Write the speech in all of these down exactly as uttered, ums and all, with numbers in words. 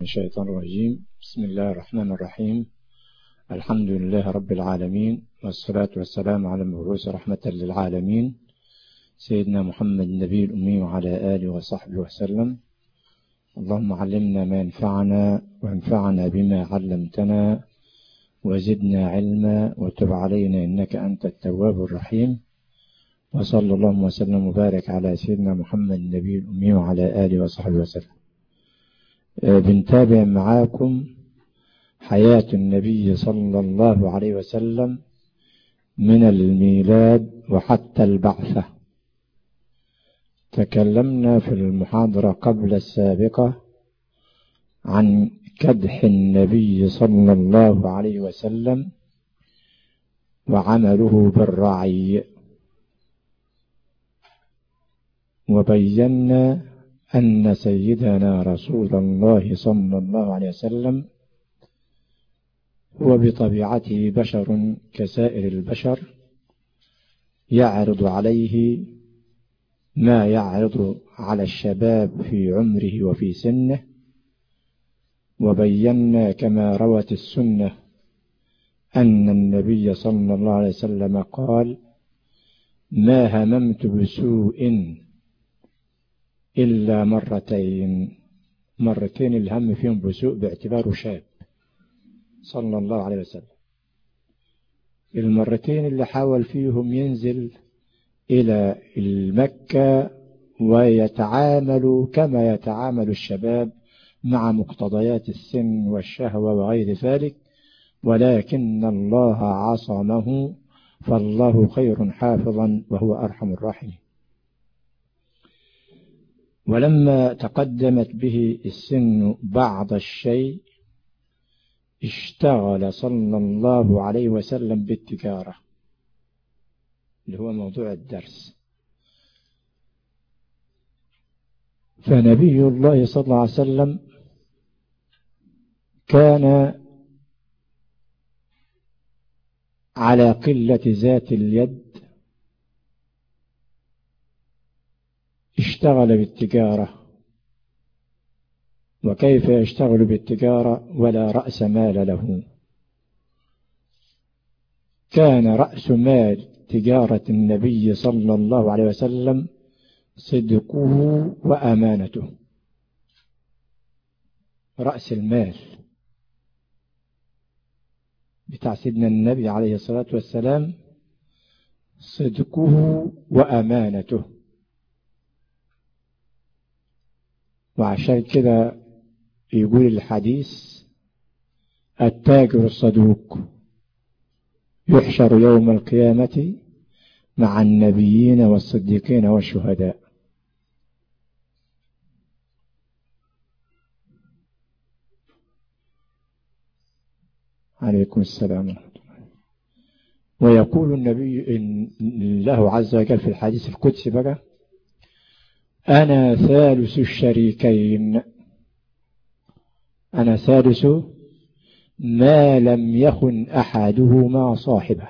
الشيطان الرجيم. بسم الله الرحمن الرحيم. الحمد لله رب العالمين، والصلاة والسلام على المبعوث رحمة للعالمين سيدنا محمد النبي الأمي وعلى آله وصحبه وسلم. اللهم علمنا ما ينفعنا وانفعنا بما علمتنا وزدنا علما وتب علينا إنك أنت التواب الرحيم. وصلى الله وسلم وبارك على سيدنا محمد النبي الأمي وعلى آله وصحبه وسلم. بنتابع معاكم حياة النبي صلى الله عليه وسلم من الميلاد وحتى البعثة. تكلمنا في المحاضرة قبل السابقة عن كدح النبي صلى الله عليه وسلم وعمله بالرعي، وبينا أن سيدنا رسول الله صلى الله عليه وسلم هو بطبيعته بشر كسائر البشر، يعرض عليه ما يعرض على الشباب في عمره وفي سنه. وبينا كما روت السنة أن النبي صلى الله عليه وسلم قال: ما هممت بسوء إلا مرتين. مرتين الهم فيهم بسوء باعتباره شاب صلى الله عليه وسلم. المرتين اللي حاول فيهم ينزل إلى المكة ويتعامل كما يتعامل الشباب مع مقتضيات السن والشهوة وغير ذلك، ولكن الله عصمه، فالله خير حافظا وهو أرحم الراحمين. ولما تقدمت به السن بعض الشيء اشتغل صلى الله عليه وسلم بالتجارة، اللي هو موضوع الدرس. فنبي الله صلى الله عليه وسلم كان على قلة ذات اليد، اشتغل بالتجارة. وكيف يشتغل بالتجارة ولا رأس مال له؟ كان رأس مال تجارة النبي صلى الله عليه وسلم صدقه وأمانته. رأس المال بتاع سيدنا النبي عليه الصلاة والسلام صدقه وأمانته. وعشان كده يقول الحديث: التاجر الصدوق يحشر يوم القيامة مع النبيين والصديقين والشهداء. عليكم السلام ورحمة الله. ويقول النبي إن الله عز وجل في الحديث القدسي بقى: أنا ثالث الشريكين. أنا ثالث ما لم يخن أحدهما صاحبه.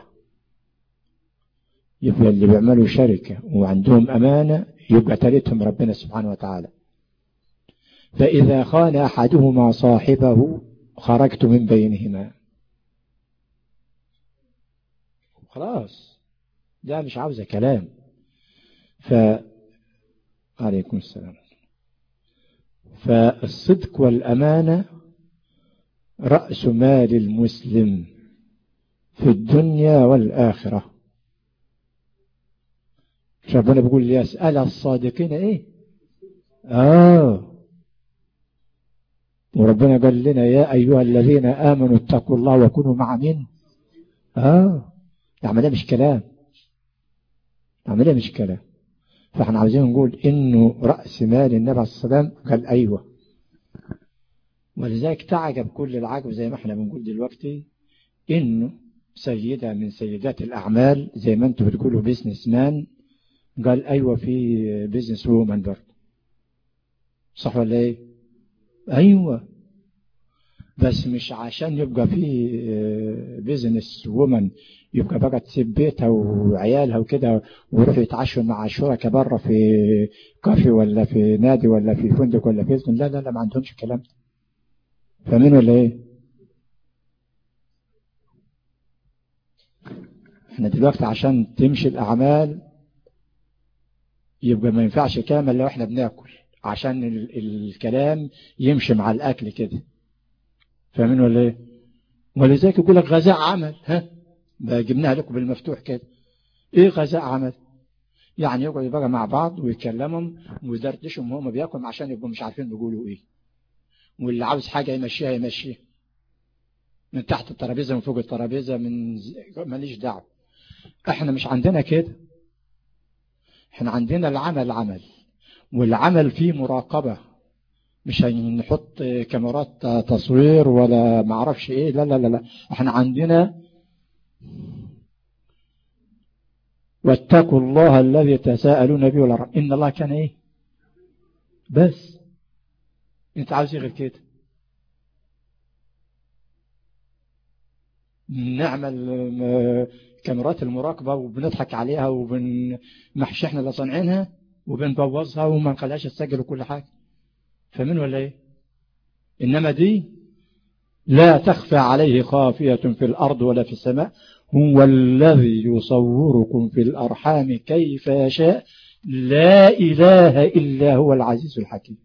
يبقى اللي بيعملوا شركة وعندهم أمانة يبقى ثالثهم ربنا سبحانه وتعالى. فإذا خان أحدهما صاحبه خرجت من بينهما. خلاص، ده مش عاوزة كلام. ف عليكم السلام. فالصدق والأمانة رأس مال المسلم في الدنيا والآخرة. ربنا بيقول: يسأل الصادقين إيه؟ آه وربنا قال لنا: يا أيها الذين آمنوا اتقوا الله وكونوا مع مين؟ آه يعني ده مش كلام، يعني ده مش كلام. فاحنا عاوزين نقول إنه رأس مال النبي عليه الصلاة والسلام. قال: أيوة. ولذلك تعجب كل العجب زي ما احنا بنقول دلوقتي إنه سيدة من سيدات الأعمال زي ما انتم بتقولوا بيزنس مان قال: أيوة في بيزنس وومن برضه. صح ولا إيه؟ أيوة، بس مش عشان يبقى في بيزنس وومن يبقى بقى تسيب بيتها وعيالها وكده ويروحوا يتعشوا مع شركاء بره في كافي ولا في نادي ولا في فندق ولا في. لا لا لا، ما عندهمش الكلام ده. فاهمين ولا ايه؟ احنا دلوقتي عشان تمشي الاعمال يبقى ما ينفعش كامل لو احنا بناكل، عشان ال الكلام يمشي مع الاكل كده. فاهمين ولا ايه؟ ولذلك يقول لك غذاء عمل. ها جبناها لكم بالمفتوح كده. ايه غذاء عمل؟ يعني يقعدوا بقى مع بعض ويتكلموا ويدردشوا وهم بياكلوا عشان يبقوا مش عارفين بيقولوا ايه، واللي عاوز حاجه يمشيها يمشيها من تحت الترابيزه من فوق الترابيزه من ماليش دعوه. احنا مش عندنا كده، احنا عندنا العمل عمل، والعمل فيه مراقبه، مش هنحط كاميرات تصوير ولا معرفش ايه، لا لا لا لا، احنا عندنا واتقوا الله الذي تساءلون به والارحام ان الله كان ايه. بس انت عاوز ايه غير كده؟ نعمل كاميرات المراقبه وبنضحك عليها وبنمحش احنا اللي صانعينها وبنبوظها وما نخليهاش تسجل وكل حاجه. فاهمين ولا ايه؟ انما دي لا تخفى عليه خافيه في الارض ولا في السماء، هو الذي يصوركم في الارحام كيف يشاء لا اله الا هو العزيز الحكيم.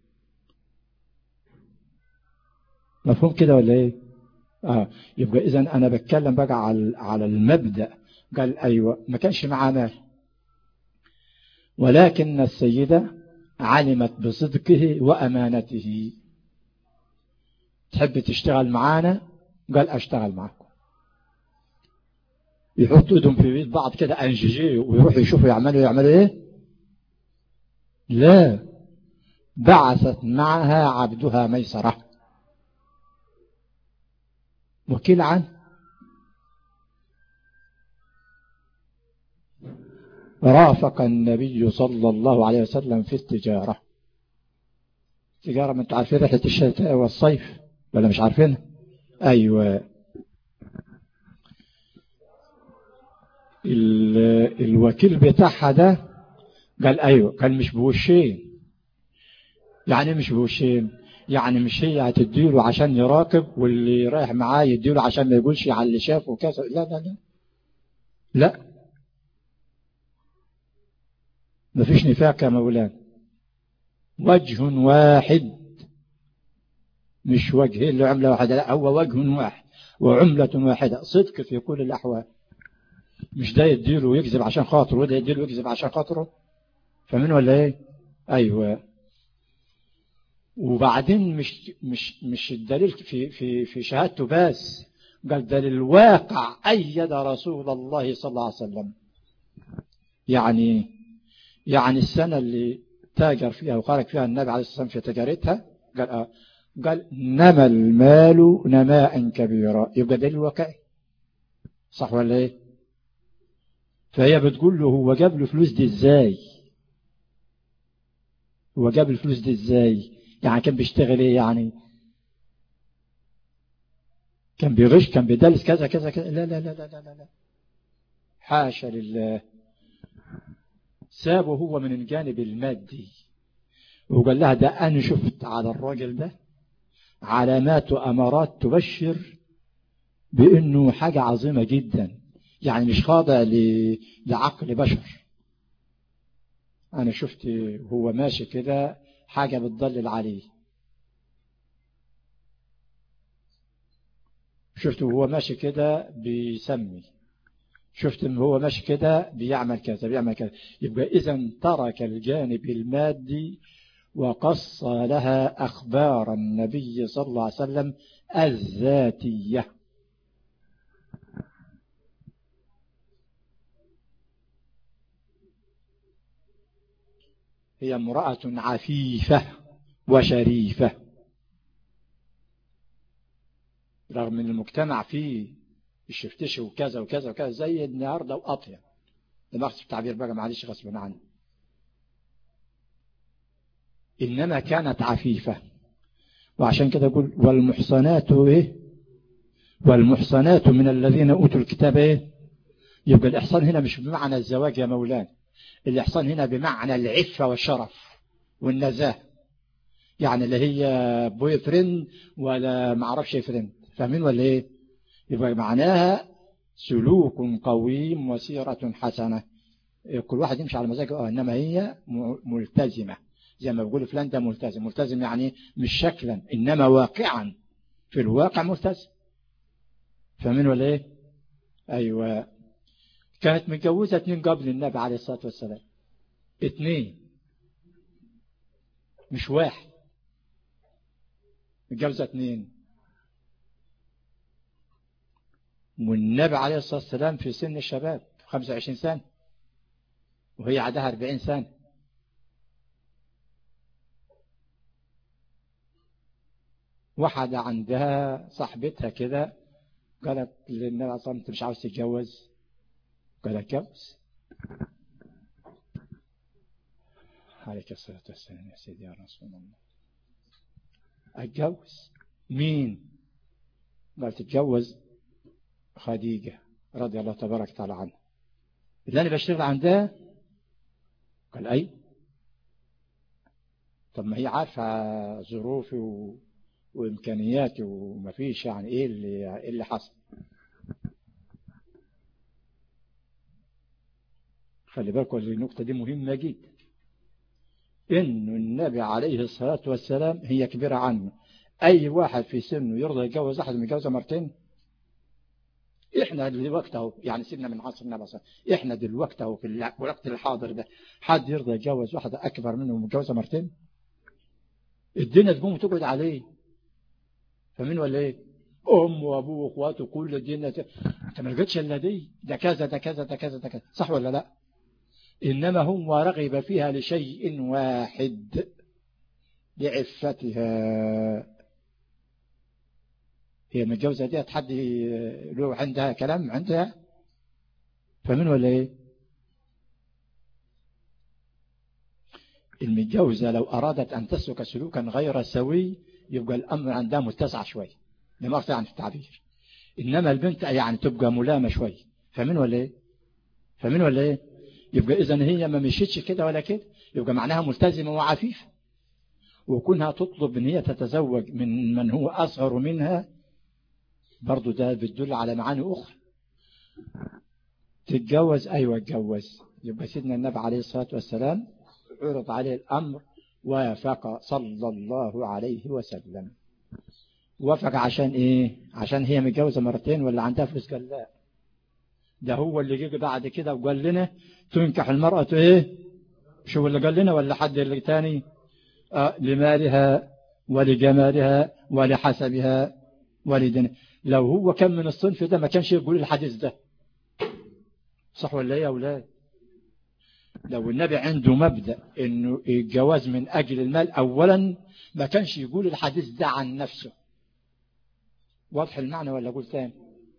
مفهوم كده ولا ايه؟ اه يبقى اذا انا بتكلم بقى على على المبدا. قال ايوه ما كانش معاه مال، ولكن السيده علمت بصدقه وامانته. تحب تشتغل معانا؟ قال اشتغل معكم. يحطوا ايدهم في بيت بعض كده انجيجي ويروحوا يشوفوا يعملوا يعملوا ايه؟ لا، بعثت معها عبدها ميسره وكيل عنه. رافق النبي صلى الله عليه وسلم في التجارة. التجارة ما انتوا عارفين رحلة الشتاء والصيف ولا مش عارفينها؟ ايوه. الوكيل بتاعها ده قال ايوه، قال مش بوشين. يعني مش بوشين، يعني مش هي هتديله عشان يراقب واللي رايح معاه يديله عشان ما يقولش على اللي شافه وكذا. لا لا لا لا، مفيش نفاق يا مولانا. وجه واحد، مش وجه اللي عملة واحدة، لا هو وجه واحد وعملة واحدة، صدق في كل الأحوال. مش ده يديله ويكذب عشان خاطره وده يديله ويكذب عشان خاطره. فمن ولا ايه؟ ايوه. وبعدين مش مش مش الدليل في في في شهادته بس، قال ده للواقع أيد رسول الله صلى الله عليه وسلم. يعني يعني السنة اللي تاجر فيها وخرج فيها النبي عليه الصلاة والسلام في تجارتها قال آه قال نمى المال نماء كبيرا. يبقى دليل واقعي، صح ولا ايه؟ فهي بتقول له هو جاب له فلوس دي ازاي؟ هو جاب الفلوس دي ازاي؟ يعني كان بيشتغل ايه؟ يعني كان بيغش، كان بيدلس كذا كذا كذا؟ لا لا لا لا لا لا، حاشا لله. سابه هو من الجانب المادي وقال لها ده أنا شفت على الراجل ده علامات وأمارات تبشر بأنه حاجة عظيمة جدا، يعني مش خاضع لعقل بشر. أنا شفت هو ماشي كده حاجة بتضلل عليه، شفت هو ماشي كده بيسمي، شفت ان هو ماشي كده بيعمل كذا بيعمل كذا. يبقى إذن ترك الجانب المادي وقص لها أخبار النبي صلى الله عليه وسلم الذاتية. هي امرأة عفيفة وشريفة، رغم ان المجتمع فيه الشفتش وكذا وكذا وكذا زي النهارده وأطيب، ده مقصد التعبير بقى معلش غصبا عني. إنما كانت عفيفة، وعشان كده يقول والمحصنات إيه؟ والمحصنات من الذين أوتوا الكتاب إيه؟ يبقى الإحصان هنا مش بمعنى الزواج يا مولانا، الإحصان هنا بمعنى العفة والشرف والنزاهة. يعني اللي هي بوي فريند ولا معرفش فريند، فاهمين ولا ايه؟ يبقى معناها سلوك قويم وسيرة حسنة، كل واحد يمشي على مزاجه. اه انما هي ملتزمة، زي ما بيقولوا فلان ده ملتزم. ملتزم يعني مش شكلا انما واقعا، في الواقع ملتزم، فاهمين ولا ايه؟ ايوه. كانت متجوزة اتنين قبل النبي عليه الصلاة والسلام، اتنين مش واحد، متجوزة اتنين. والنبي عليه الصلاة والسلام في سن الشباب خمسة وعشرين سنة، وهي عندها أربعين سنة. واحدة عندها صاحبتها كده قالت للنبي عليه الصلاة والسلام انت مش عاوز تتجوز؟ قال اتجوز. عليك الصلاة والسلام يا سيدي يا رسول الله. اتجوز مين؟ قال تتجوز خديجة رضي الله تبارك وتعالى عنها اللي انا بشتغل عندها. قال اي. طب ما هي عارفة ظروفي و... وامكانياتي وما فيش يعني ايه اللي ايه اللي حصل. خلي بالكم النقطة دي مهمة جدا، إن النبي عليه الصلاة والسلام هي كبيرة عنه. أي واحد في سنه يرضى يتجوز أحد متجوزة مرتين؟ إحنا دلوقتي أهو، يعني سيبنا من عصر النبي صلى الله عليه وسلم، إحنا دلوقتي أهو في الوقت الحاضر ده حد يرضى يتجوز واحدة أكبر منه متجوزة مرتين؟ الدنيا تقوم وتقعد عليه، فمين ولا إيه؟ أم وأبوه وأخواته كل الدنيا ت... أنت ما لقيتش إلا دي، ده كذا ده كذا ده كذا ده كذا، صح ولا لا؟ إنما هم رغب فيها لشيء واحد، لعفتها. هي المتجوزة دي حد له عندها كلام عندها، فمن ولا ايه؟ المتجوزة لو أرادت أن تسلك سلوكا غير سوي يبقى الأمر عندها متسع شوي، لما أقصد عن التعبير. إنما البنت يعني تبقى ملامة شوي، فمن ولا ايه؟ فمن ولا ايه؟ يبقى إذن هي ما مشيتش كده ولا كده، يبقى معناها ملتزمة وعفيفة. وكونها تطلب ان هي تتزوج من من هو أصغر منها برضو ده بتدل على معاني أخرى. تتجوز، أيوة اتجوز. يبقى سيدنا النبي عليه الصلاة والسلام عرض عليه الأمر وافق صلى الله عليه وسلم. وافق عشان إيه؟ عشان هي متجوزة مرتين ولا عندها فلوس؟ قال لا، ده هو اللي جه بعد كده وقال لنا تنكح المرأة إيه؟ شو اللي قال لنا ولا حد اللي تاني؟ آه لمالها ولجمالها ولحسبها ولدنها. لو هو كان من الصنف ده ما كانش يقول الحديث ده، صح ولا ايه يا اولاد؟ لو النبي عنده مبدأ انه الجواز من اجل المال اولا ما كانش يقول الحديث ده عن نفسه. واضح المعنى ولا اقول تاني؟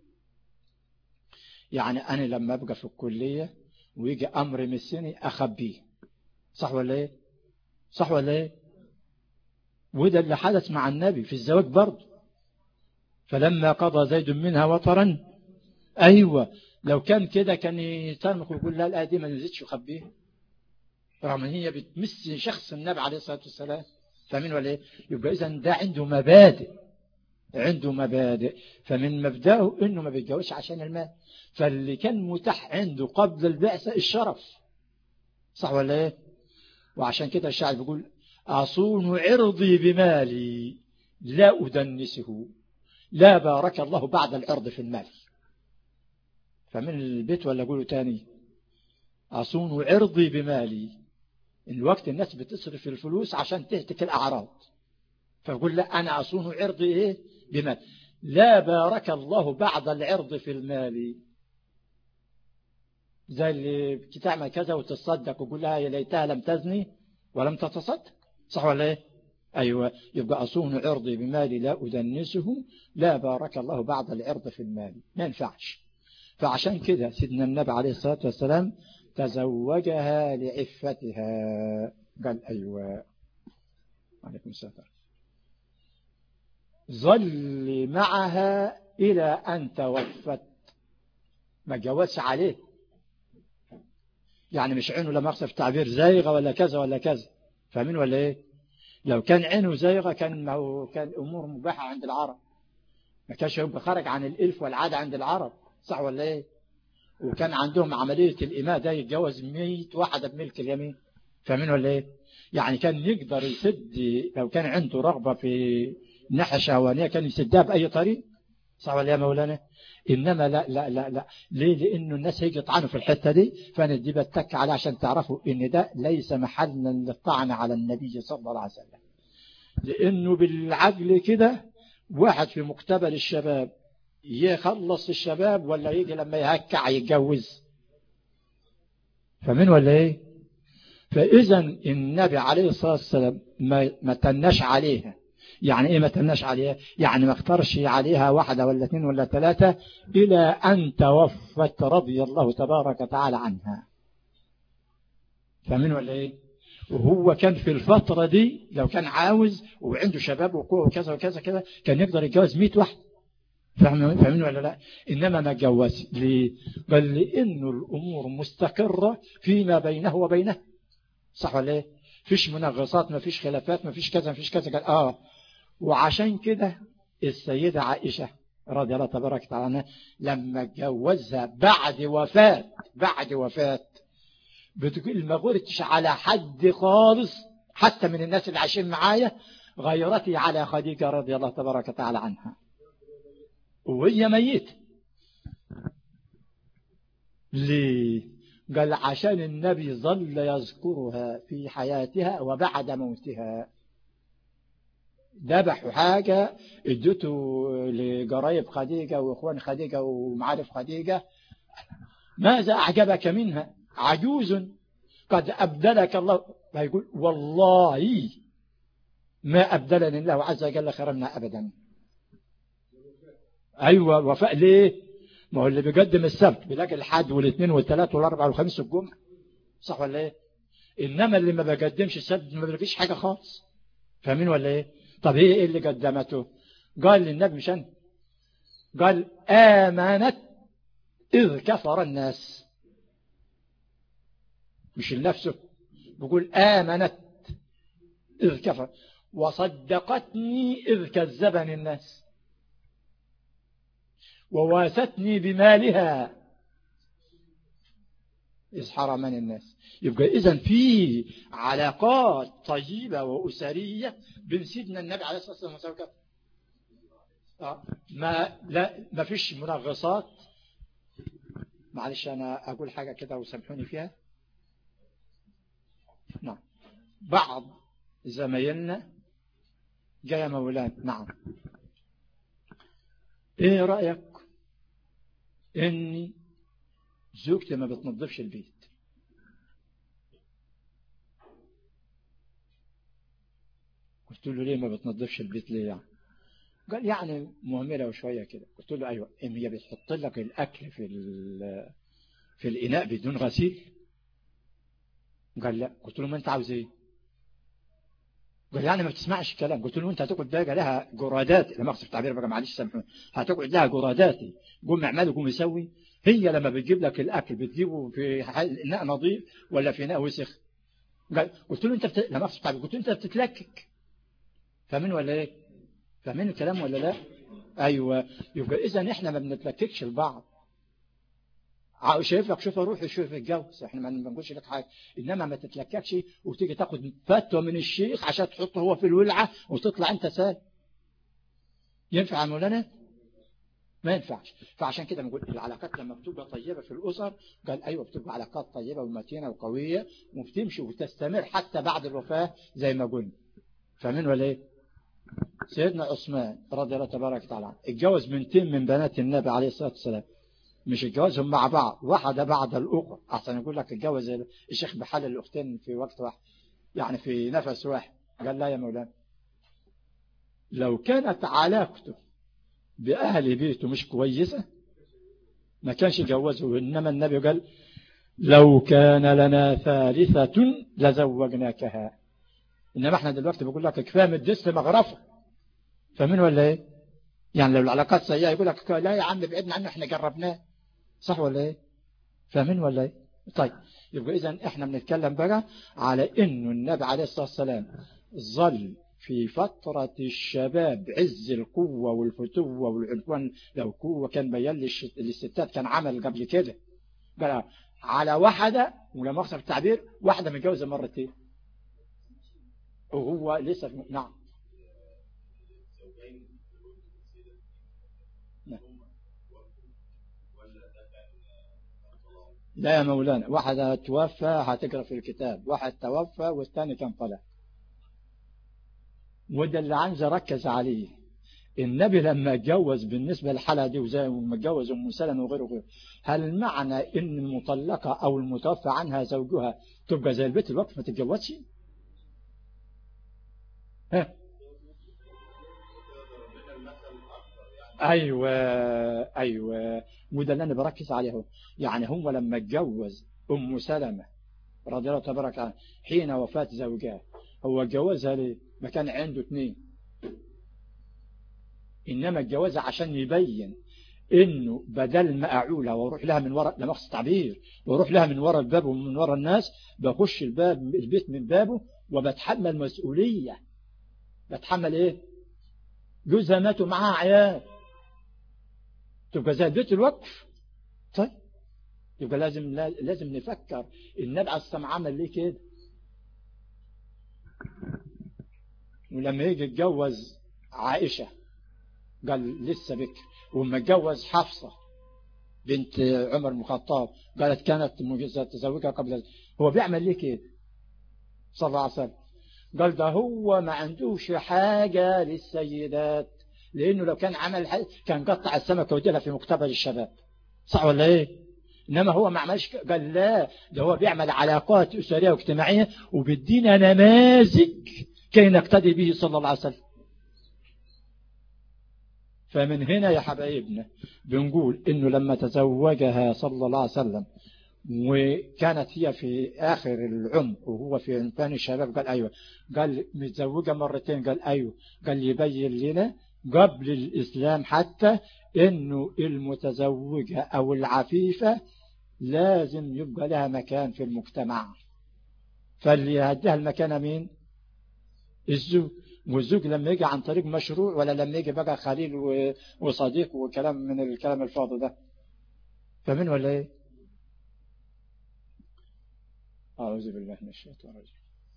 يعني انا لما ابقى في الكلية ويجي امر مسني اخبيه، صح ولا ايه؟ صح ولا ايه؟ وده اللي حدث مع النبي في الزواج برضه. فلما قضى زيد منها وطرا، ايوه، لو كان كده كان يترمخ ويقول لا لا دي ما نزيدش يخبيه، رغم ان هي بتمس شخص النبي عليه الصلاة والسلام، فاهمين ولا ايه؟ يبقى اذا ده عنده مبادئ، عنده مبادئ. فمن مبدأه انه ما بيتجوزش عشان المال. فاللي كان متاح عنده قبل البعثة الشرف، صح ولا ايه؟ وعشان كده الشاعر بيقول اصون عرضي بمالي لا ادنسه، لا بارك الله بعد العرض في المال. فمن البيت ولا اقوله تاني؟ اصون عرضي بمالي. الوقت الناس بتصرف الفلوس عشان تهتك الأعراض، فيقول لا أنا أصون عرضي إيه؟ بمال. لا بارك الله بعد العرض في المال. زي اللي بتعمل كذا وتصدق ويقول لها يا ليتها لم تزني ولم تتصدق، صح ولا إيه؟ أيوة. يبقى أصون عرضي بمالي لا أدنسه، لا بارك الله بعد العرض في المال، ما ينفعش. فعشان كده سيدنا النبي عليه الصلاة والسلام تزوجها لعفتها. قال أيوة. عليكم السلام. ظل معها إلى أن توفت، ما جوزش عليه. يعني مش عينه لما أقصف تعبير زايغة ولا كذا ولا كذا، فاهمين ولا إيه؟ لو كان عينه زيغة كان ما هو كان أمور مباحة عند العرب، ما كانش يبقى خارج عن الإلف والعادة عند العرب، صح ولا إيه؟ وكان عندهم عملية الإماء ده يتجوز مية واحدة بملك اليمين، فاهمين ولا إيه؟ يعني كان يقدر يسد، لو كان عنده رغبة في ناحية شهوانية كان يسدها بأي طريق، صح ولا يا مولانا؟ إنما لا لا لا لا، ليه؟ لأنه الناس هيجي يطعنوا في الحتة دي، فأنا دي بتك عليه عشان تعرفوا إن ده ليس محلا للطعن على النبي صلى الله عليه وسلم، لأنه بالعقل كده واحد في مقتبل الشباب يخلص الشباب ولا يجي لما يهكع يتجوز، فمن ولا ايه؟ فإذا النبي عليه الصلاة والسلام ما, ما تنش عليها. يعني ايه ما تنش عليها؟ يعني ما اختارش عليها واحدة ولا اثنين ولا ثلاثة إلى أن توفت رضي الله تبارك وتعالى عنها، فمن ولا ايه؟ وهو كان في الفترة دي لو كان عاوز وعنده شباب وقوة وكذا وكذا كذا كان يقدر يتجوز مئة واحد، فاهمين ولا لا؟ إنما ما جوز ليه؟ بل لأنه الأمور مستقرة فيما بينه وبينه، صح ولا ايه؟ فيش منغصات، ما فيش خلافات، ما فيش كذا ما فيش كذا. آه وعشان كده السيدة عائشة رضي الله تبارك وتعالى عنها لما اتجوزها بعد وفاة بعد وفاة بتقول ما غرتش على حد خالص حتى من الناس اللي عايشين معايا غيرتي على خديجة رضي الله تبارك وتعالى عنها وهي ميتة. ليه؟ قال عشان النبي ظل يذكرها في حياتها وبعد موتها. ذبحوا حاجة ادته لقرايب خديجة واخوان خديجة ومعارف خديجة، ماذا أعجبك منها؟ عجوز قد أبدلك الله. فيقول والله ما أبدلني الله عز وجل خيرا منها أبدا. أيوة وفاء. ليه؟ ما هو اللي بيقدم السبت بيلاقي الحد والاثنين والثلاث والاربع والخميس والجمعة، صح ولا ايه؟ انما اللي ما بيقدمش السبت ما بيلاقيش حاجة خالص، فاهمين ولا ايه؟ طب هي ايه اللي قدمته؟ قال للنبي مشان قال آمنت إذ كفر الناس، مش لنفسه، بيقول آمنت إذ كفر وصدقتني إذ كذبني الناس وواستني بمالها إذ حرمني الناس. يبقى إذن في علاقات طيبة وأسرية بين سيدنا النبي عليه الصلاة والسلام وكذا. آه. ما لا ما فيش منغصات. معلش أنا أقول حاجة كده وسامحوني فيها. نعم بعض زمايلنا جاء مولانا، نعم ايه رأيك اني زوجتي ما بتنظفش البيت؟ قلت له ليه ما بتنظفش البيت ليه يعني؟ قال يعني مهملة وشوية كده. قلت له ايوه، ام هي بتحط لك الاكل في في الاناء بدون غسيل؟ قال لا. قلت له ما انت عاوز ايه؟ قال يعني ما بتسمعش الكلام. قلت له انت هتقعد بقى لها جرادات، لما اقصد التعبير بقى معلش سامحوني، هتقعد لها جراداتي قوم اعمل وقوم يسوي. هي لما بتجيب لك الاكل بتجيبه في اناء نظيف ولا في اناء وسخ؟ قال قلت له انت بت... لما اقصد التعبير قلت له انت بتتلكك، فاهمين ولا ايه؟ فاهمين الكلام ولا لا؟ ايوه. يبقى اذا احنا ما بنتلككش لبعض. شايف لك شوف روح شوف الجوز، احنا ما بنقولش لك حاجه، انما ما تتلككش وتيجي تاخد فتوى من الشيخ عشان تحطه هو في الولعه وتطلع انت سال. ينفع يا مولانا؟ ما ينفعش. فعشان كده بنقول العلاقات لما بتبقى طيبه في الاسر، قال ايوه بتبقى علاقات طيبه ومتينه وقويه وبتمشي وتستمر حتى بعد الوفاه زي ما قلنا، فاهمين ولا ايه؟ سيدنا عثمان رضي الله تبارك وتعالى اتجوز بنتين من بنات النبي عليه الصلاه والسلام، مش اتجوزهم مع بعض واحدة بعد الأخرى، أحسن يقول لك اتجوز الشيخ بحال الأختين في وقت واحد يعني في نفس واحد. قال لا يا مولانا، لو كانت علاقته بأهل بيته مش كويسة ما كانش يجوزه. إنما النبي قال لو كان لنا ثالثة لزوجناكها. إنما احنا دلوقتي بقول لك كفاية من الدست مغرفة، فمن ولا ايه؟ يعني لو العلاقات سيئة يقول لك لا يا عم بعدنا عنه احنا جربناه، صح ولا ايه؟ فاهمين ولا ايه؟ طيب يبقى اذا احنا بنتكلم بقى على انه النبي عليه الصلاه والسلام ظل في فترة الشباب عز القوة والفتوة والعنفوان، لو قوة كان بيان للستات كان عمل قبل كده، قال على واحدة، ولما أخسر التعبير واحدة متجوزة مرتين وهو لسه في... نعم. لا يا مولانا، واحدة توفى هتقرأ في الكتاب، واحد توفى والثاني كان طلع. وده اللي عايز أركز عليه. النبي لما اتجوز بالنسبة للحالة دي وزي ما اتجوز أم سلمة وغيره وغيره، هل معنى إن المطلقة أو المتوفى عنها زوجها تبقى زي البيت الوقف ما تتجوزش؟ ها؟ أيوة أيوة، وده اللي أنا بركز عليه. يعني هو لما اتجوز أم سلمة رضي الله تبارك عنها حين وفاة زوجها، هو اتجوزها ليه؟ ما كان عنده اثنين، إنما اتجوزها عشان يبين إنه بدل ما أعولها وأروح لها من وراء، لما أقصد تعبير، وأروح لها من وراء الباب ومن وراء الناس، بخش الباب البيت من بابه وبتحمل مسؤولية. بتحمل إيه؟ جوزها ماتوا معاها عيال، تبقى زي بيت الوقف. طيب يبقى لازم لازم نفكر النبي عليه الصلاة عمل ليه كده. ولما يجي يتجوز عائشة قال لسه بكر، ولما اتجوز حفصة بنت عمر بن الخطاب قالت كانت تزوجها قبل. هو بيعمل ليه كده صلى الله عليه وسلم؟ قال ده هو ما عندوش حاجة للسيدات، لأنه لو كان عمل حاجة كان قطع السمكة وديلها في مقتبل الشباب، صح ولا ايه؟ إنما هو ما عملش، قال لا، ده هو بيعمل علاقات أسرية واجتماعية وبيدينا نماذج كي نقتدي به صلى الله عليه وسلم. فمن هنا يا حبايبنا بنقول إنه لما تزوجها صلى الله عليه وسلم وكانت هي في آخر العمر وهو في عنفان الشباب، قال أيوة، قال متزوجة مرتين، قال أيوة، قال يبين لنا قبل الإسلام حتى إنه المتزوجة أو العفيفة لازم يبقى لها مكان في المجتمع، فاللي يهديها المكان مين؟ الزوج. والزوج لما يجي عن طريق مشروع، ولا لما يجي بقى خليل وصديق وكلام من الكلام الفاضي ده، فمن ولا ايه؟ أعوذ بالله من الشيطان الرجيم.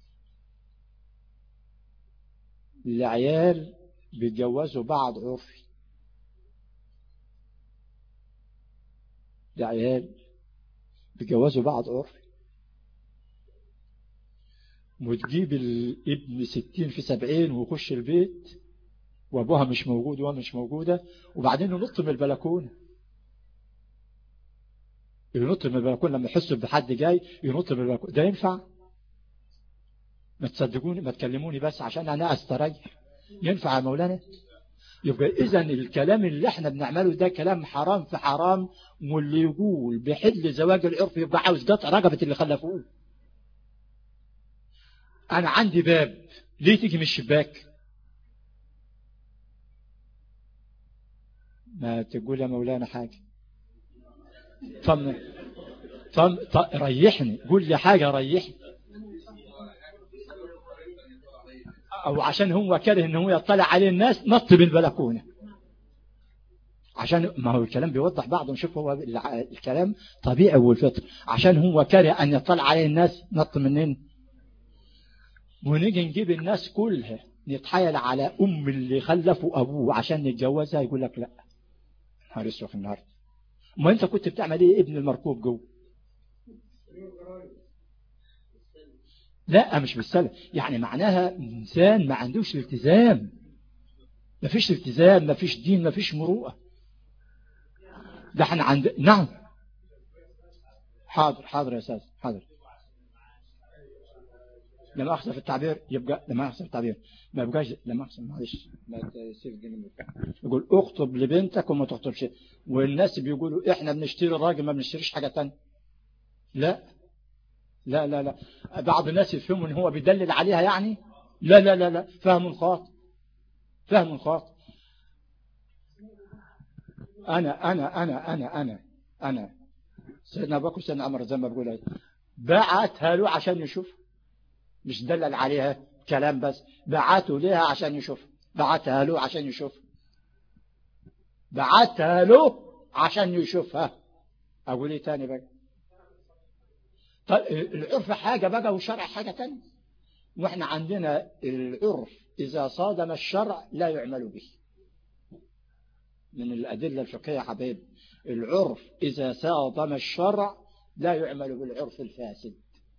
العيال بيتجوزوا بعض عرفي، العيال بيتجوزوا بعض عرفي، وتجيب الابن ستين في سبعين ويخش البيت وابوها مش موجود وها مش موجودة، وبعدين ينط من البلكونة، ينط من البلكونة لما يحسوا بحد جاي ينط من البلكونة. ده ينفع؟ ما تصدقوني، ما تكلموني بس عشان انا استريح. ينفع يا مولانا؟ يبقى اذا الكلام اللي احنا بنعمله ده كلام حرام في حرام، واللي يقول بحل زواج العرف يبقى عاوز قطع رقبة اللي خلفوه. انا عندي باب، ليه تيجي من الشباك؟ ما تقول يا مولانا حاجة. طم طم طم ريحني، قول لي حاجة ريحني. او عشان هو كاره ان هو يطلع عليه الناس نط بالبلكونة، عشان ما هو الكلام بيوضح بعضه. نشوف هو الكلام طبيعي والفطر، عشان هو كاره ان يطلع عليه الناس نط منين. ونيجي نجيب الناس كلها نتحايل على ام اللي خلفوا ابوه عشان نتجوزها، يقول لك لا. نهار اسود في النهار. ما انت كنت بتعمل ايه ابن المركوب جوه؟ لا مش بالسلم، يعني معناها انسان ما عندوش التزام، ما فيش التزام، ما فيش دين، ما فيش مروءه. ده احنا عند نعم. حاضر حاضر يا استاذ حاضر. لما اخذ في التعبير يبقى لما اخذ في التعبير ما يبقاش لما اخذ، معلش ما تسيب دي منك. يقول اخطب لبنتك وما تخطبش، والناس بيقولوا احنا بنشتري الراجل ما بنشتريش حاجه ثانيه. لا لا لا لا، بعض الناس يفهموا ان هو بيدلل عليها يعني. لا لا لا لا، فهم خاطئ، فهم خاطئ. انا انا انا انا انا انا سيدنا ابو بكر سيدنا عمر زي ما بقول بعتها له عشان يشوف، مش دلل عليها. كلام بس، بعته لها عشان يشوف، بعتها له عشان يشوف، بعتها له عشان يشوفها. أقول إيه تاني بقى؟ طيب العرف حاجة بقى والشرع حاجة تانية. وإحنا عندنا العرف إذا صادم الشرع لا يعمل به، من الأدلة الفقهية يا حبيب. العرف إذا صادم الشرع لا يعمل بالعرف الفاسد.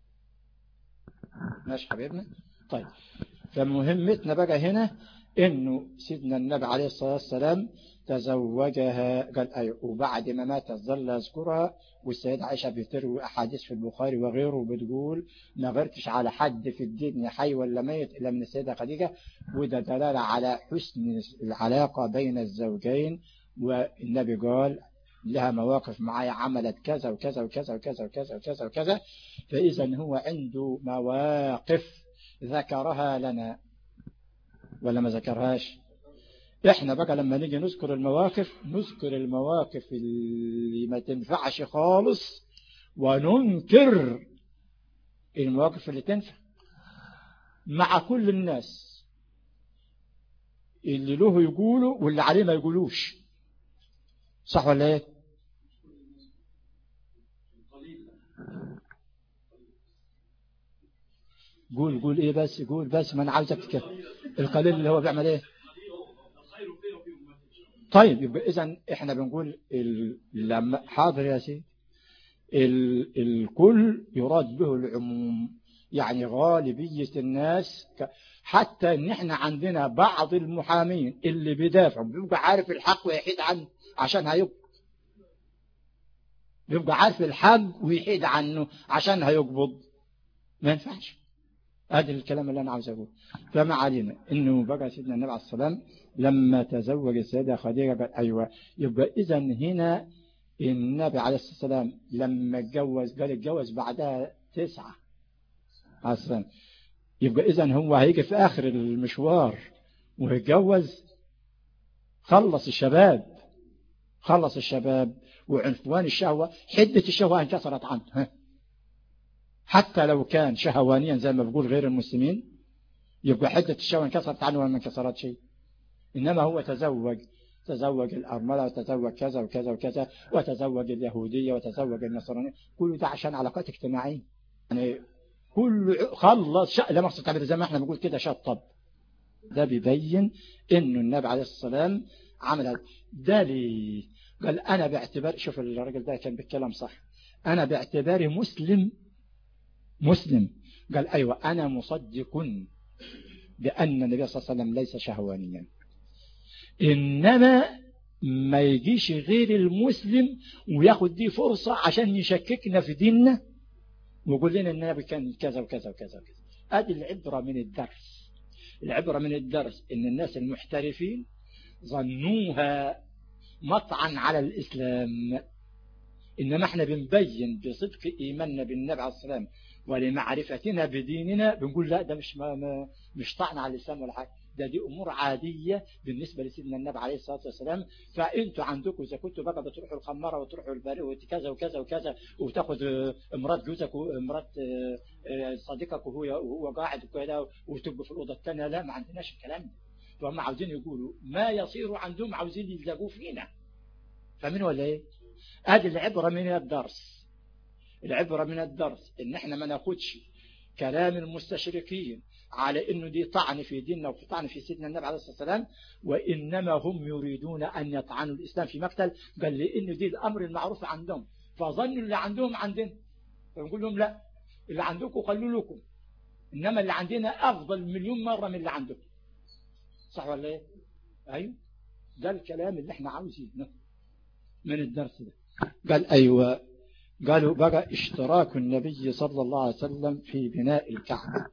ماشي حبيبنا؟ طيب فمهمتنا بقى هنا إنه سيدنا النبي عليه الصلاة والسلام تزوجها، قال أيوه، وبعد ما مات ظل يذكرها. والسيدة عائشة بتروي أحاديث في البخاري وغيره بتقول ما غيرتش على حد في الدين حي ولا ميت إلا من السيدة خديجة. وده دلالة على حسن العلاقة بين الزوجين. والنبي قال لها مواقف معايا عملت كذا وكذا وكذا وكذا وكذا وكذا وكذا. فإذا هو عنده مواقف ذكرها لنا ولا ما ذكرهاش؟ احنا بقى لما نيجي نذكر المواقف نذكر المواقف اللي ما تنفعش خالص، وننكر المواقف اللي تنفع مع كل الناس، اللي له يقولوا واللي عليه ما يقولوش. صح ولا ايه؟ قول قول ايه بس، قول بس، ما انا عاوزك تتكلم. القليل اللي هو بيعمل ايه؟ طيب يبقى اذا احنا بنقول ال... لما حاضر يا سيدي، ال... الكل يراد به العموم، يعني غالبية الناس ك... حتى ان احنا عندنا بعض المحامين اللي بيدافعوا بيبقى عارف الحق ويحيد عنه عشان هيقبض، بيبقى عارف الحق ويحيد عنه عشان هيقبض. ما ينفعش. هذا الكلام اللي انا عاوز اقوله. فما علينا انه بقى سيدنا النبي عليه الصلاه والسلام لما تزوج السيده خديجه قال ايوه. يبقى اذا هنا النبي عليه الصلاه والسلام لما اتجوز قال اتجوز بعدها تسعه اصلا. يبقى اذا هو هيجي في اخر المشوار ويتجوز، خلص الشباب، خلص الشباب وعنفوان الشهوه، حده الشهوه انكسرت عنه. حتى لو كان شهوانيا زي ما بقول غير المسلمين، يبقى حدة الشهوة انكسرت عنه وما انكسرت شيء. إنما هو تزوج، تزوج الأرملة وتزوج كذا وكذا وكذا، وتزوج اليهودية وتزوج النصرانية، كل ده عشان علاقات اجتماعية. يعني كل خلص شأ لا مقصد تعبير زي ما احنا بنقول كده شطب. ده بيبين إنه النبي عليه الصلاة والسلام عمل ده ليه؟ قال أنا باعتبار، شوف الراجل ده كان بيتكلم صح، أنا باعتباري مسلم مسلم قال أيوة أنا مصدق بأن النبي صلى الله عليه وسلم ليس شهوانيا، إنما ما يجيش غير المسلم وياخد دي فرصة عشان يشككنا في ديننا ويقول لنا النبي كان كذا وكذا وكذا وكذا. هذه العبرة من الدرس. العبرة من الدرس إن الناس المحترفين ظنوها مطعن على الإسلام، إنما احنا بنبين بصدق إيماننا بالنبي عليه الصلاة والسلام ولمعرفتنا بديننا بنقول لا ده مش ما ما مش طعن على الإسلام ولا حاجة، ده دي أمور عادية بالنسبة لسيدنا النبي عليه الصلاة والسلام. فأنتوا عندكم إذا كنتوا بقى بتروحوا الخمارة وتروحوا البارئ وكذا وكذا وكذا وتاخد امرات جوزك وامرات صديقك وهو وهو قاعد وكذا وتبقوا في الأوضة الثانية، لا ما عندناش الكلام ده. فهم عاوزين يقولوا ما يصير عندهم، عاوزين يلزقوا فينا. فاهمين ولا إيه؟ هذه العبرة من الدرس. العبرة من الدرس إن إحنا ما ناخدش كلام المستشركين على إنه دي طعن في ديننا وطعن في سيدنا النبي عليه الصلاة والسلام، وإنما هم يريدون أن يطعنوا الإسلام في مقتل. قال لي إنه دي الأمر المعروف عندهم، فظنوا اللي عندهم عندنا، فنقول لهم لا، اللي عندكم خلوا لكم، إنما اللي عندنا أفضل مليون مرة من اللي عندكم. صح ولا إيه؟ أيوه، ده الكلام اللي إحنا عاوزينه من الدرس ده. قال أيوه، قالوا بقى اشتراك النبي صلى الله عليه وسلم في بناء الكعبة.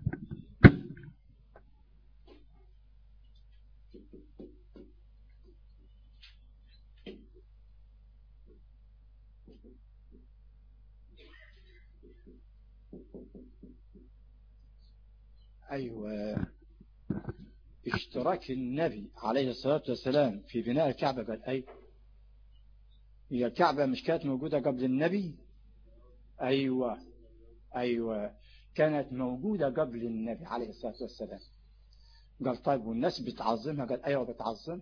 أيوة، اشتراك النبي عليه الصلاة والسلام في بناء الكعبة. قال أيوة، هي الكعبة مش كانت موجودة قبل النبي؟ أيوة أيوة، كانت موجودة قبل النبي عليه الصلاة والسلام. قال طيب والناس بتعظمها؟ قال أيوة بتعظم.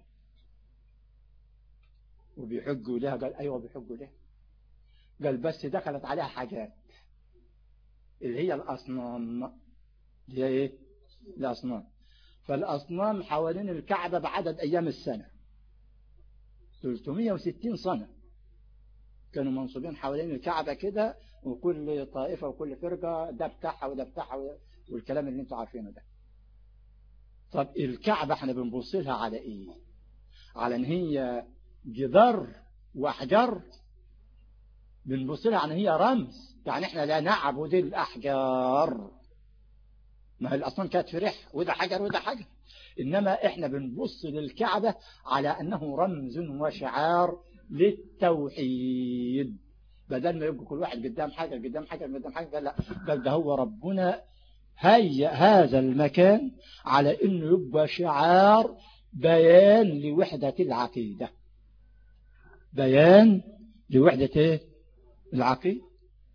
وبيحجوا لها؟ قال أيوة بيحجوا لها. قال بس دخلت عليها حاجات اللي هي الأصنام. اللي هي إيه؟ الأصنام. فالأصنام حوالين الكعبة بعدد أيام السنة ثلاثمائة وستين سنة كانوا منصوبين حوالين الكعبة كده، وكل طائفة وكل فرقة ده بتاعها وده بتاعها والكلام اللي انتوا عارفينه ده. طب الكعبة احنا بنبص لها على ايه؟ على ان هي جدار واحجار؟ بنبص لها على ان هي رمز؟ يعني احنا لا نعبد الاحجار، ما هي الاصنام كانت في ريح وده حجر وده حجر، انما احنا بنبص للكعبة على انه رمز وشعار للتوحيد، بدل ما يبقى كل واحد قدام حاجة قدام حاجة قدام حاجة. قال لا، قال ده هو ربنا هيأ هذا المكان على انه يبقى شعار بيان لوحدة العقيدة، بيان لوحدة ايه؟ العقيدة.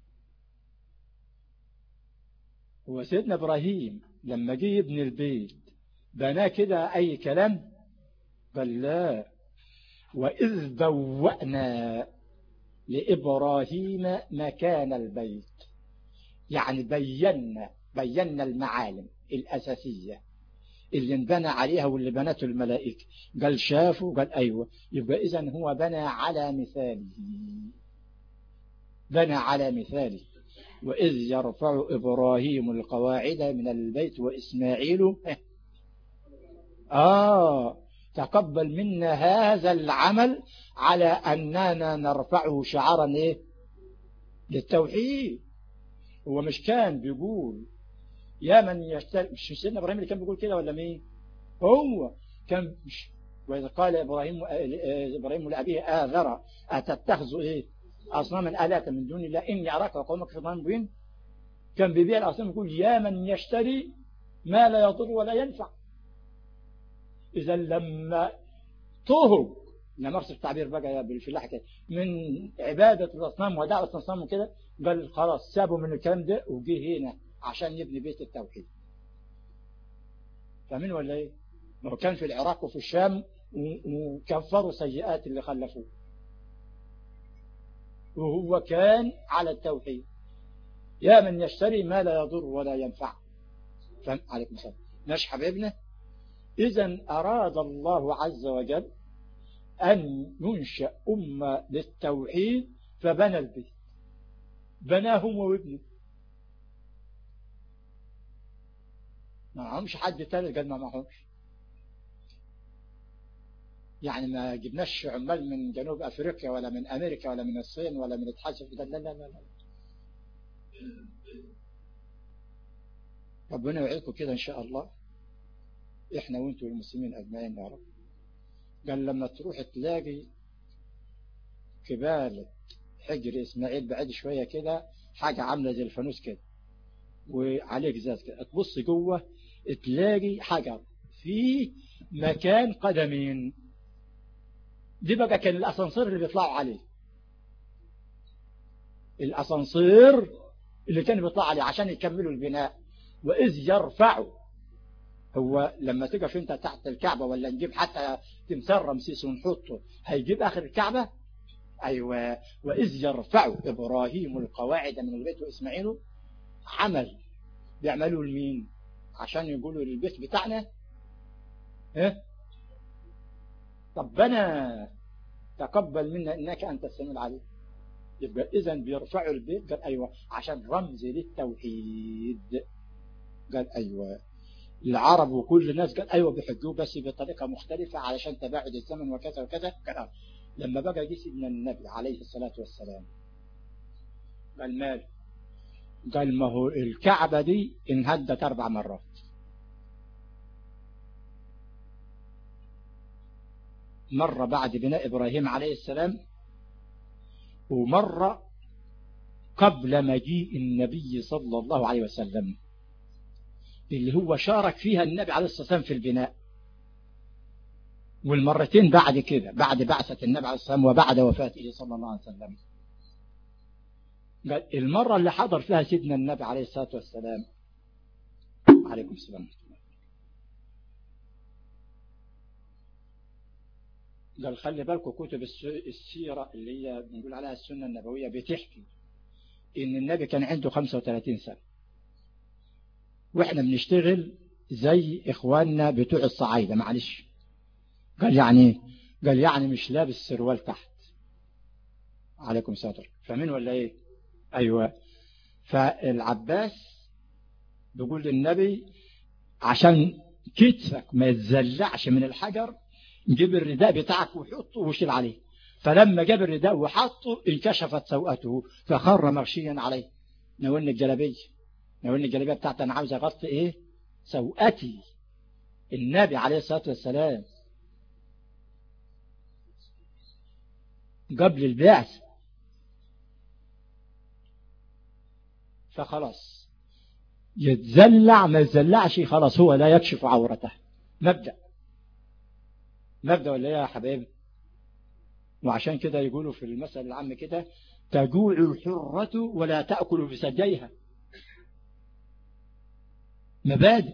هو سيدنا ابراهيم لما جه يبني البيت بناه كده اي كلام؟ قال لا، وإذ بوأنا لإبراهيم مكان البيت، يعني بينا بينا المعالم الأساسية اللي انبنى عليها واللي بنته الملائكة. قال شافوا؟ قال أيوة. يبقى إذن هو بنى على مثاله، بنى على مثاله. وإذ يرفع إبراهيم القواعد من البيت وإسماعيل آه تقبل منا هذا العمل على أننا نرفعه شعارا إيه؟ للتوحيد. هو مش كان بيقول يا من يشتري؟ مش سيدنا إبراهيم اللي كان بيقول كده ولا مين؟ هو كان مش. وإذا قال إبراهيم إبراهيم لأبيه آذر أتتخذ إيه؟ أصناما آلهة من دون الله إني أراك وقومك في ضلال مبين. كان بيبيع الأصنام يقول يا من يشتري ما لا يضر ولا ينفع. إذا لما طهق، لما أرسل التعبير بقى بالفلاح كده، من عبادة الأصنام ودعوة الأصنام وكده، قال خلاص سابوا من الكلام ده وجه هنا عشان يبني بيت التوحيد. فاهمين ولا إيه؟ ما هو كان في العراق وفي الشام وكفروا سيئات اللي خلفوه، وهو كان على التوحيد. يا من يشتري ما لا يضر ولا ينفع. فهم عليكم السلام. ماشي حبيبنا. إذن أراد الله عز وجل أن ينشأ أمة للتوحيد فبنى البيت، بناهم وابنه. ما معهمش حد تاني قال ما معهمش، يعني ما جبناش عمال من جنوب أفريقيا ولا من أمريكا ولا من الصين ولا من الاتحاد. لا لا لا لا. ربنا يعينكم كده إن شاء الله، إحنا وإنتوا المسلمين أجمعين يا رب. قال لما تروح تلاقي كبالة حجر إسماعيل بعد شوية كده حاجة عاملة زي الفانوس كده وعليه جزاز كده، تبص جوه تلاقي حجر في مكان قدمين. دي بقى كان الأسانسير اللي بيطلعوا عليه، الأسانسير اللي كانوا بيطلعوا عليه عشان يكملوا البناء. وإذ يرفعوا، هو لما تقف انت تحت الكعبة ولا نجيب حتى تمثال رمسيس ونحطه هيجيب آخر الكعبة؟ أيوة. وإذ يرفع إبراهيم القواعد من البيت وإسماعيل، عمل بيعملوا لمين؟ عشان يقولوا للبيت بتاعنا إيه؟ ربنا تقبل منا إنك أنت السميع العليم. يبقى إذن بيرفعوا البيت. قال أيوة عشان رمز للتوحيد. قال أيوة. العرب وكل الناس قال أيوة بيحجوه بس بطريقة مختلفة علشان تباعد الزمن وكذا وكذا. قال لما بقى جه سيدنا النبي عليه الصلاة والسلام قال مال؟ قال ما هو الكعبة دي انهدت أربع مرات. مرة بعد بناء إبراهيم عليه السلام، ومرة قبل مجيء النبي صلى الله عليه وسلم اللي هو شارك فيها النبي عليه الصلاة والسلام في البناء، والمرتين بعد كده بعد بعثة النبي عليه الصلاة والسلام وبعد وفاته صلى الله عليه وسلم. قال المرة اللي حضر فيها سيدنا النبي عليه الصلاة والسلام عليكم السلام، قال خلي بالكم كتب السيرة اللي هي بنقول عليها السنة النبوية بتحكي إن النبي كان عنده خمسة وثلاثين سنة، وإحنا بنشتغل زي إخواننا بتوع الصعايدة. معلش، قال يعني قال يعني مش لابس سروال تحت. عليكم ستر، فمن ولا إيه؟ أيوة. فالعباس بيقول للنبي عشان كتفك ما يتزلعش من الحجر جيب الرداء بتاعك وحطه وشيل عليه. فلما جاب الرداء وحطه انكشفت سوءته فخر مغشيا عليه. ناولني الجلابيه، ناولني الجلابيه بتاعتي، انا عاوز اغطي ايه؟ سوءتي. النبي عليه الصلاه والسلام قبل البعث فخلاص يتزلع ما يتزلعش، خلاص هو لا يكشف عورته. مبدأ مبدأ ولا يا حبايبي؟ وعشان كده يقولوا في المثل العام كده تجوع الحرة ولا تأكل بسجيها. مبادئ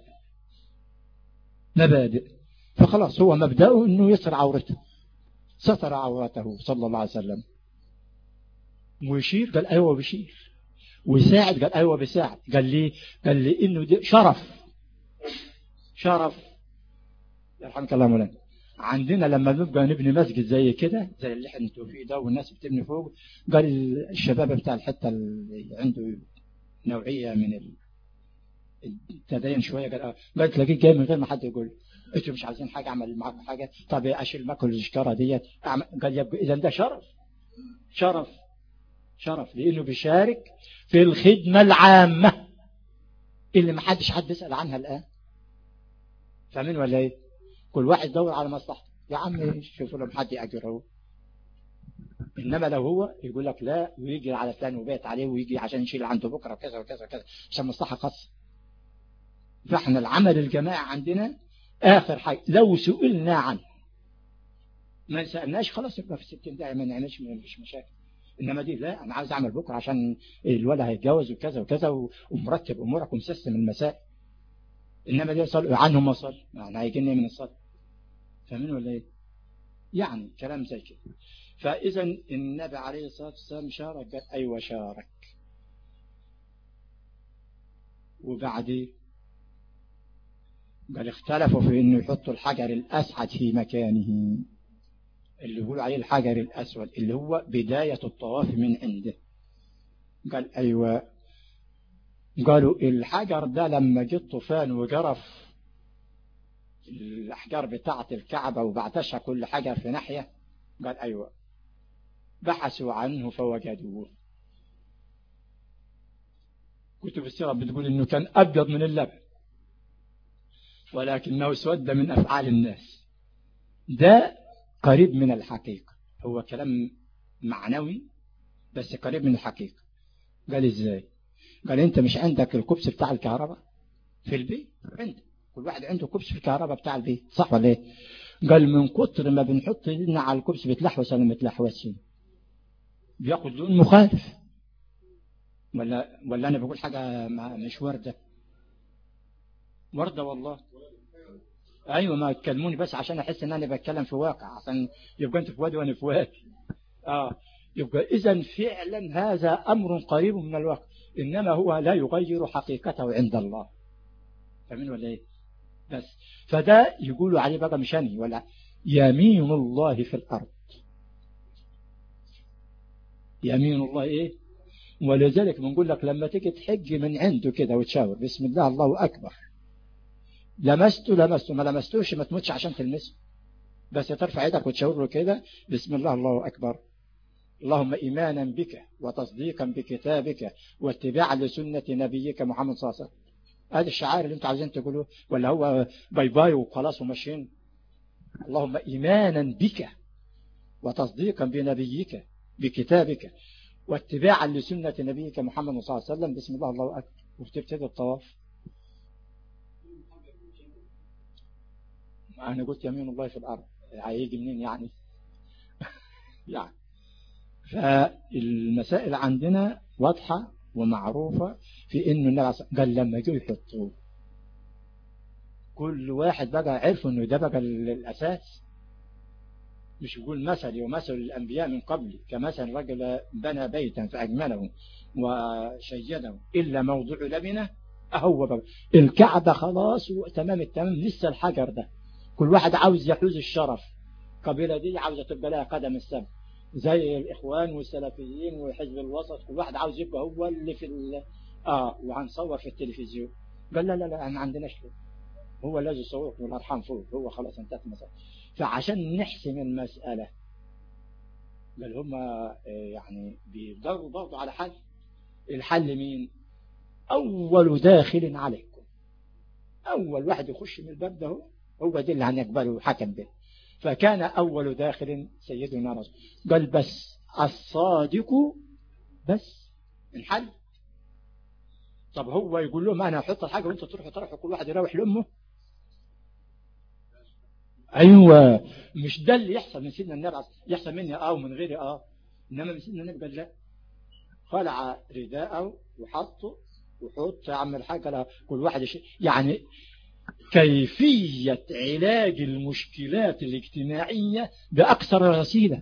مبادئ. فخلاص هو مبدأه انه يستر عورته، ستر عورته صلى الله عليه وسلم. ويشير قال ايوه بيشير، ويساعد قال ايوه بيساعد. قال لي قال لي انه دي شرف شرف. يرحمك الله مولانا. عندنا لما نبقى نبني مسجد زي كده زي اللي احنا فيه ده والناس بتبني فوق، قال الشباب بتاع الحته اللي عنده نوعيه من التدين شويه قال قال تلاقيه جاي من غير ما حد يقول انتوا مش عايزين حاجه اعمل معاكم حاجه، طب اشيل معاكم الاشكاره ديت. قال يبقى اذا ده شرف شرف شرف لانه بيشارك في الخدمه العامه اللي ما حدش حد يسال عنها الان. فاهمين ولا ايه؟ كل واحد دور على مصلحته. يا عم شوفوا لهم حد يأجره. انما لو هو يقول لك لا ويجي على فلان وبيت عليه ويجي عشان يشيل عنده بكره وكذا وكذا وكذا عشان مصلحه خاصه. فاحنا العمل الجماعي عندنا اخر حاجه لو سئلنا عنه ما سالناش خلاص يبقى في ستين دقيقه ما نعملش، ما فيش مشاكل. انما دي لا انا عاوز اعمل بكره عشان الولد هيتجوز وكذا وكذا ومرتب امورك ومسيستم المسائل. انما دي صل عنهم ما صل يعني هيجيني من الصلاه. فاهمين ولا ايه؟ يعني كلام زي كده. فاذا النبي عليه الصلاه والسلام شارك. قال ايوه شارك. وبعدين قال اختلفوا في انه يحطوا الحجر الاسعد في مكانه اللي يقولوا عليه الحجر الاسود اللي هو بدايه الطواف من عنده. قال ايوه. قالوا الحجر ده لما جه الطوفان وجرف الأحجار بتاعة الكعبة وبعتشها كل حجر في ناحية. قال أيوة. بحثوا عنه فوجدوه. كتب السيرة بتقول إنه كان أبيض من اللبن ولكنه اسود من أفعال الناس. ده قريب من الحقيقة، هو كلام معنوي بس قريب من الحقيقة. قال إزاي؟ قال أنت مش عندك الكبس بتاع الكهرباء في البيت؟ عندك كل واحد عنده كبس في الكهرباء بتاع البيت صح ولا ايه؟ قال من كتر ما بنحط ايدنا على الكبس بتلحوس ولا متلحوسش؟ بياخد لون مخالف. ولا ولا انا بقول حاجه مش ورده؟ ورده والله. ايوه ما تكلموني بس عشان احس ان انا بتكلم في واقع، عشان يبقى انت في وادي وانا في وادي. اه يبقى اذا فعلا هذا امر قريب من الواقع، انما هو لا يغير حقيقته عند الله. فاهمين ولا ايه؟ بس فده يقولوا عليه بقى مشاني ولا يمين الله في الأرض. يمين الله إيه؟ ولذلك بنقول لك لما تيجي تحج من عنده كده وتشاور بسم الله الله أكبر، لمسته لمسته ما لمستوش ما تموتش عشان تلمسه، بس ترفع يدك وتشاور له كده بسم الله الله أكبر. اللهم إيمانا بك وتصديقا بكتابك واتباعا لسنة نبيك محمد صلى الله عليه وسلم. هذا الشعار اللي انتوا عايزين تقولوه ولا هو باي باي وخلاص وماشيين؟ اللهم إيمانا بك وتصديقا بنبيك بكتابك واتباعا لسنة نبيك محمد صلى الله عليه وسلم بسم الله الله أكبر. وبتبتدي الطواف. أنا قلت يمين الله في الأرض هيجي منين يعني؟ يعني فالمسائل عندنا واضحة ومعروفة في إنه النبي قال لما جو يحطوه كل واحد بقى عرف إنه ده بقى الأساس. مش يقول مثل ومثل الأنبياء من قبل كمثل رجل بنى بيتا فأجمله وشيده إلا موضوع لبنه أهو بقى الكعبة خلاص تمام التمام، لسه الحجر ده كل واحد عاوز يحوز الشرف. قبيلة دي عاوزة تبقى لها قدم السبت زي الإخوان والسلفيين وحزب الوسط، كل واحد عاوز يبقى هو اللي في ال... آه وهنصور في التلفزيون. قال لا لا لا ما عندناش له، هو الذي يصوركم والأرحام فوق، هو خلاص انتهت المسألة. فعشان نحسم المسألة بل هم يعني بيقدروا برضه على حل. الحل مين؟ أول داخل عليكم، أول واحد يخش من الباب ده هو ده اللي هنقبله حكم به. فكان أول داخل سيدنا رسول قال بس الصادق بس الحل. طب هو يقول لهم أنا أحط الحاجة وأنت تروح تروح كل واحد يروح لأمه؟ أيوة مش ده اللي يحصل من سيدنا النبي، يحصل مني آه ومن غيري آه، إنما من سيدنا النبي قال لا، خلع رداءه وحطه وحط يا عم الحاجة كل واحد يشيء. يعني كيفية علاج المشكلات الاجتماعية بأكثر وسيلة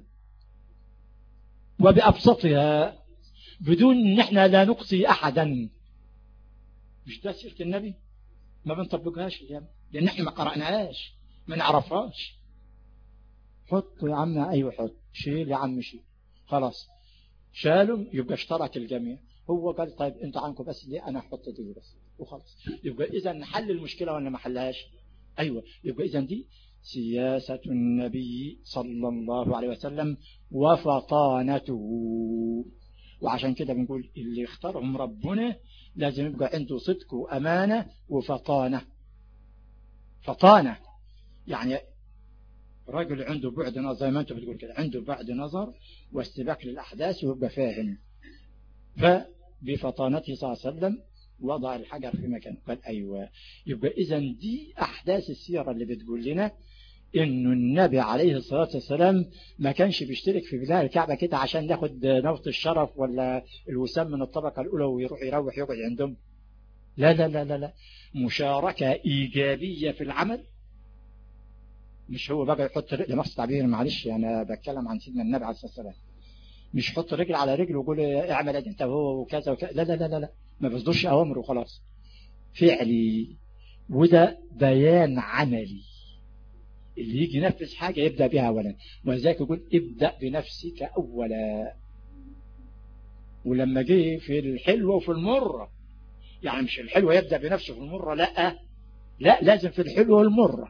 وبأبسطها بدون ان احنا لا نقصي أحدا. مش ده سيرة النبي؟ ما بنطبقهاش اليوم لأن احنا ما قرأناهاش ما نعرفهاش. حط يا عم، أيوة حط، شيل يا عم شيل، خلاص شالوا يبقى اشترك الجميع. هو قال طيب انت عنكم بس دي انا احط دي بس وخلاص. يبقى اذا نحل المشكله ولا ما حلهاش؟ ايوه. يبقى اذا دي سياسه النبي صلى الله عليه وسلم وفطانته. وعشان كده بنقول اللي اختارهم ربنا لازم يبقى عنده صدق وامانه وفطانه. فطانه يعني راجل عنده بعد نظر زي ما انتم بتقول كده، عنده بعد نظر واستباق للأحداث ويبقى فاهم. فبفطانته صلى الله عليه وسلم وضع الحجر في مكانه. قال أيوة. يبقى إذا دي أحداث السيرة اللي بتقول لنا إنه النبي عليه الصلاة والسلام ما كانش بيشترك في بناء الكعبة كده عشان ياخد نوط الشرف ولا الوسام من الطبقة الأولى ويروح يروح يقعد عندهم. لا لا لا لا لا، مشاركة إيجابية في العمل. مش هو بقى يحط رجل نفس تعبير، معلش أنا بتكلم عن سيدنا النبي عليه الصلاة والسلام، مش يحط رجل على رجل ويقول اعمل انت وهو وكذا وكذا. لا لا لا لا، ما بيصدرش أوامر وخلاص، فعلي. وده بيان عملي. اللي يجي ينفذ حاجة يبدأ بها أولا، ولذلك يقول ابدأ بنفسك أولا. ولما جه في الحلوة وفي المرة، يعني مش الحلوة يبدأ بنفسه في المرة، لا لا، لازم في الحلوة والمرة.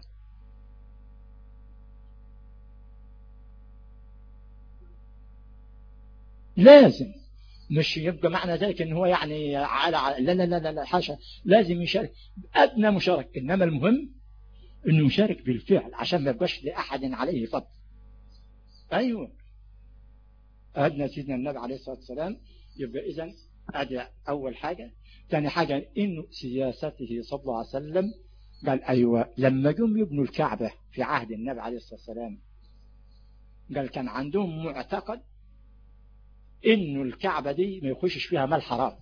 لازم، مش يبقى معنى ذلك ان هو يعني على, على لا لا لا لا حاشا، لازم يشارك ادنى مشارك. انما المهم انه يشارك بالفعل عشان ما يبقاش لاحد عليه فضل. ايوه، ادنى سيدنا النبي عليه الصلاه والسلام. يبقى اذا ادي اول حاجه. ثاني حاجه انه سياسته صلى الله عليه وسلم قال ايوه. لما جم يبنوا الكعبه في عهد النبي عليه الصلاه والسلام قال كان عندهم معتقد إنه الكعبة دي ما يخشش فيها مال حرام،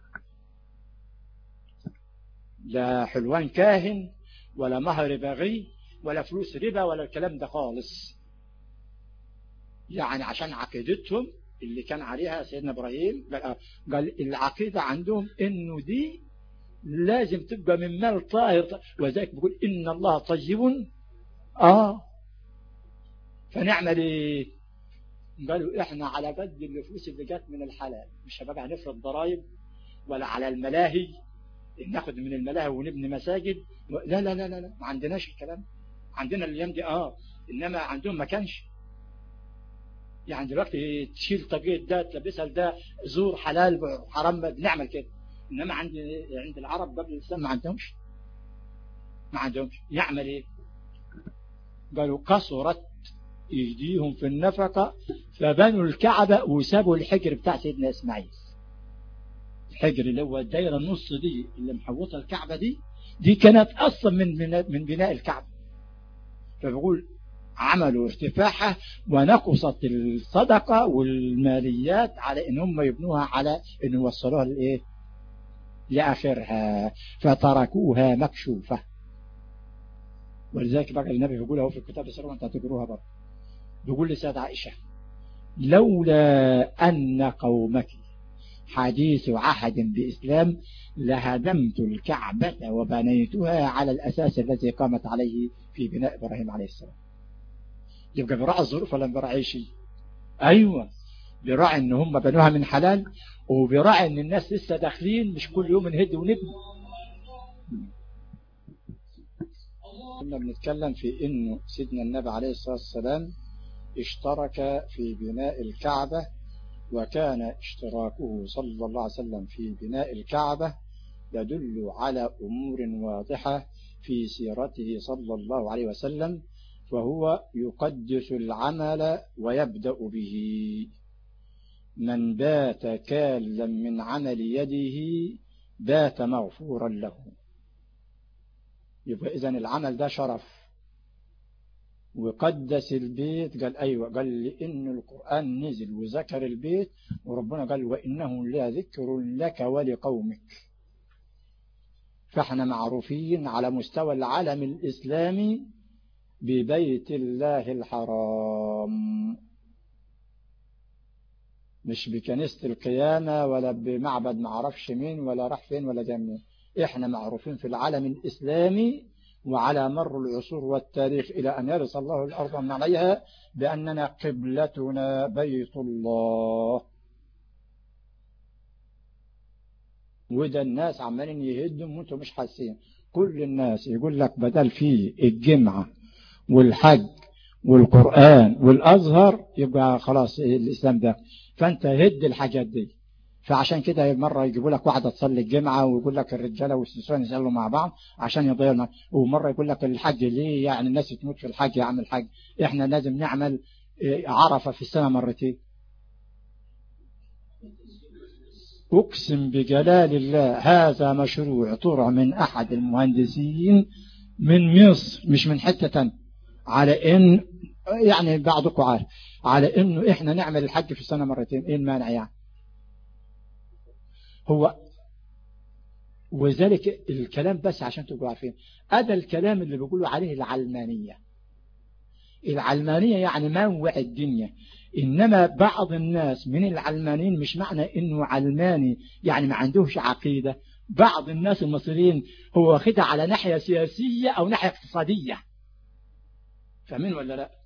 لا حلوان كاهن ولا مهر بغي ولا فلوس ربا ولا الكلام ده خالص. يعني عشان عقيدتهم اللي كان عليها سيدنا إبراهيم قال العقيدة عندهم إنه دي لازم تبقى من مال طاهر. وذلك بيقول إن الله طيب. آه فنعمل إيه؟ قالوا احنا على قد الفلوس اللي جات من الحلال، مش هبقى هنفرض ضرائب ولا على الملاهي ناخد من الملاهي ونبني مساجد. لا لا لا لا, لا. ما عندناش الكلام. عندنا الايام دي اه، انما عندهم ما كانش. يعني دلوقتي تشيل طاقية ده تلبسها لده زور حلال حرام بنعمل كده. انما عند عند العرب قبل الاسلام ما عندهمش ما عندهمش يعمل ايه؟ قالوا كسرت يديهم في النفقة فبنوا الكعبة وسابوا الحجر بتاع سيدنا إسماعيل. الحجر اللي هو الدايرة النص دي اللي محوطة الكعبة دي دي كانت أصلا من من بناء الكعبة. فبقول عملوا ارتفاعها ونقصت الصدقة والماليات على ان هم يبنوها على ان يوصلوها لايه لاخرها فتركوها مكشوفة. ولذلك بقى النبي بيقول اهو في الكتاب السلام انت هتقروها برضه، بيقول لسيدة عائشة لولا أن قومك حديث عهد بإسلام لهدمت الكعبة وبنيتها على الأساس الذي قامت عليه في بناء إبراهيم عليه السلام. يبقى براعي الظروف ولا براعي شيء؟ أيوة براعي إن هم بنوها من حلال، وبراعي إن الناس لسه داخلين مش كل يوم نهد ونبني. كنا بنتكلم في إنه سيدنا النبي عليه الصلاة والسلام اشترك في بناء الكعبة، وكان اشتراكه صلى الله عليه وسلم في بناء الكعبة يدل على أمور واضحة في سيرته صلى الله عليه وسلم، فهو يقدس العمل ويبدأ به. من بات كالا من عمل يده بات مغفورا له. يبقى إذن العمل ده شرف. وقدس البيت قال أيوة، قال لإن القرآن نزل وذكر البيت، وربنا قال وإنه لذكر لك ولقومك. فاحنا معروفين على مستوى العالم الإسلامي ببيت الله الحرام، مش بكنيسة القيامة ولا بمعبد معرفش مين ولا راح فين ولا جاي منين. احنا معروفين في العالم الإسلامي وعلى مر العصور والتاريخ إلى أن يرث الله الأرض ومن عليها بأننا قبلتنا بيت الله. وده الناس عمالين يهدم وانتم مش حاسين. كل الناس يقول لك بدل فيه الجمعة والحج والقرآن والأزهر يبقى خلاص الإسلام ده، فأنت هد الحاجات دي. فعشان كده مرة يجيبوا لك واحدة تصلي الجمعة ويقول لك الرجالة والنسوان يصلوا مع بعض عشان يضيعوا المال، ومرة يقول لك الحج ليه يعني الناس تموت في الحج يا عم الحج، احنا لازم نعمل عرفة في السنة مرتين. أقسم بجلال الله هذا مشروع طرع من أحد المهندسين من مصر مش من حتة تانية، على إن يعني بعضكم عارف على إنه إحنا نعمل الحج في السنة مرتين. إيه المانع يعني؟ هو وذلك الكلام بس عشان تبقوا عارفين، هذا الكلام اللي بيقولوا عليه العلمانية. العلمانية يعني منوع الدنيا، إنما بعض الناس من العلمانيين مش معنى إنه علماني يعني ما عندهش عقيدة. بعض الناس المصريين هو واخدها على ناحية سياسية أو ناحية اقتصادية، فاهمين ولا لا؟